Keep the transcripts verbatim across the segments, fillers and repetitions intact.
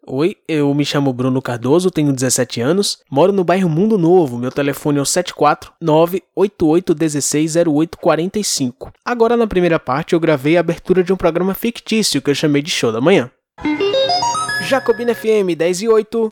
Oi, eu me chamo Bruno Cardoso, tenho dezessete anos, moro no bairro Mundo Novo, meu telefone é o sete quatro nove oito oito um seis zero oito quatro cinco. Agora na primeira parte eu gravei a abertura de um programa fictício que eu chamei de Show da Manhã. Jacobina F M dez e oito.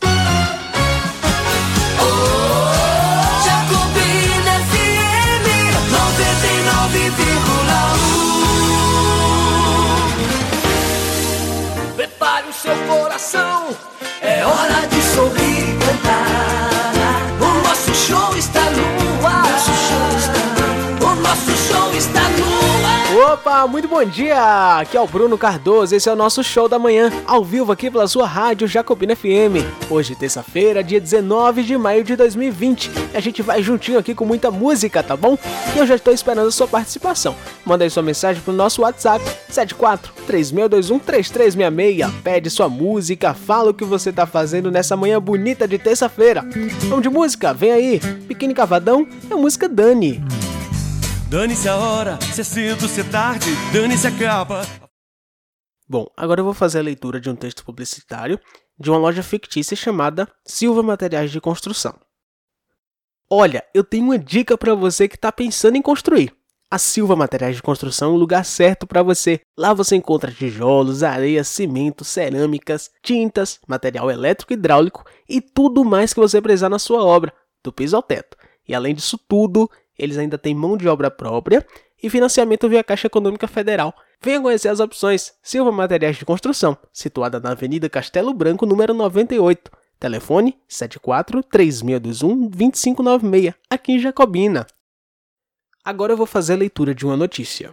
Prepare o seu coração, é hora de sorrir e cantar. O nosso show está no ar. Nosso show está, o nosso show está no ar. Opa, muito bom dia! Aqui é o Bruno Cardoso, esse é o nosso Show da Manhã, ao vivo aqui pela sua rádio Jacobina F M. Hoje, terça-feira, dia dezenove de maio de dois mil e vinte. E a gente vai juntinho aqui com muita música, tá bom? E eu já estou esperando a sua participação. Manda aí sua mensagem pro nosso WhatsApp, sete quatro três seis dois um três três seis seis. Pede sua música, fala o que você tá fazendo nessa manhã bonita de terça-feira. Vamos de música, vem aí. Pequeno Cavadão é a música Dani. Dane-se a hora, se é cedo, se é tarde, dane-se a capa. Bom, agora eu vou fazer a leitura de um texto publicitário de uma loja fictícia chamada Silva Materiais de Construção. Olha, eu tenho uma dica para você que está pensando em construir. A Silva Materiais de Construção é o lugar certo para você. Lá você encontra tijolos, areia, cimento, cerâmicas, tintas, material elétrico e hidráulico e tudo mais que você precisar na sua obra, do piso ao teto. E além disso tudo, eles ainda têm mão de obra própria e financiamento via Caixa Econômica Federal. Venha conhecer as opções. Silva Materiais de Construção, situada na Avenida Castelo Branco, número noventa e oito. Telefone sete quatro três seis dois um dois cinco nove seis, aqui em Jacobina. Agora eu vou fazer a leitura de uma notícia.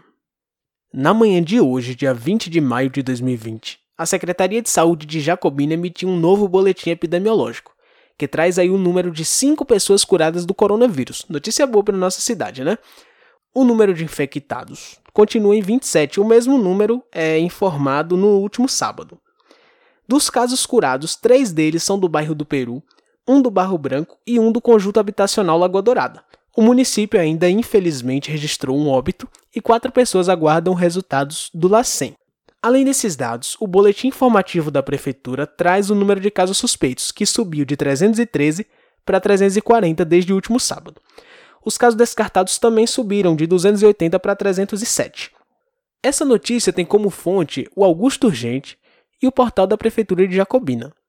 Na manhã de hoje, dia vinte de maio de dois mil e vinte, a Secretaria de Saúde de Jacobina emitiu um novo boletim epidemiológico, que traz aí o número de cinco pessoas curadas do coronavírus. Notícia boa para nossa cidade, né? O número de infectados continua em vinte e sete, o mesmo número é informado no último sábado. Dos casos curados, três deles são do bairro do Peru, um do Barro Branco e um do conjunto habitacional Lagoa Dourada. O município ainda, infelizmente, registrou um óbito e quatro pessoas aguardam resultados do LACEN. Além desses dados, o boletim informativo da Prefeitura traz o número de casos suspeitos, que subiu de trezentos e treze para trezentos e quarenta desde o último sábado. Os casos descartados também subiram de duzentos e oitenta para trezentos e sete. Essa notícia tem como fonte o Augusto Urgente e o portal da Prefeitura de Jacobina.